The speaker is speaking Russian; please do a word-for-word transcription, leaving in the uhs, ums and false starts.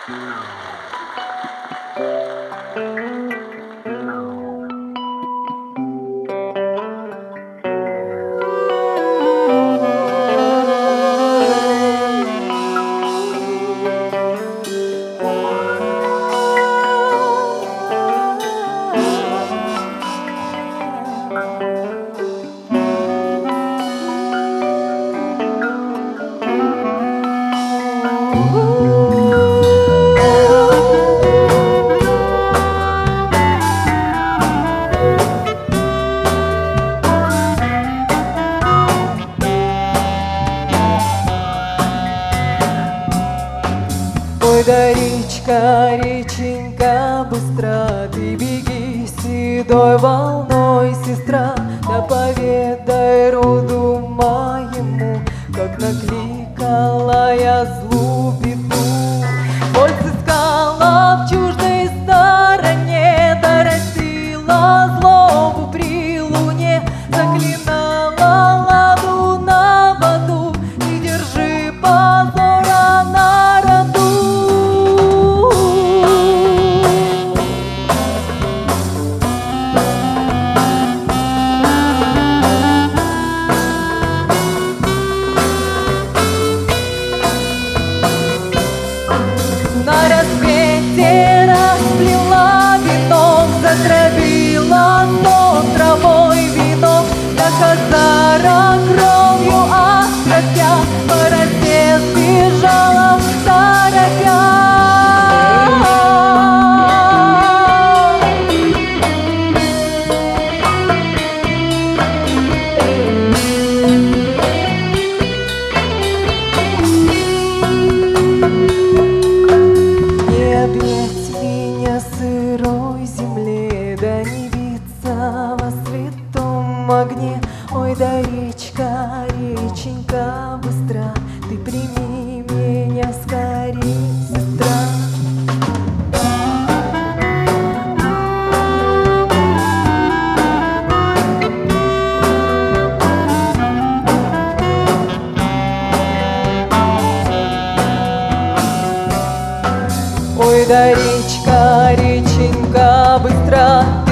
Ой, да речка, реченька, быстро ты беги седой волной, сестра, да поведай роду моему, как накликала я злу беду. Боль сыскала в чуждой стороне, да растила злобу при луне, заклинала ладу на воду, не держи позора на роду. На рассвете расплела венок, затравила сон травой вино, да хазара кровью окропя, по росе сбежала в торопя. Не обнять меня сырой земле, да не биться во святом огне. Ой, да речка, реченька, быстро ты прими меня скорей, сестра. Ой, да речка, реченька, быстро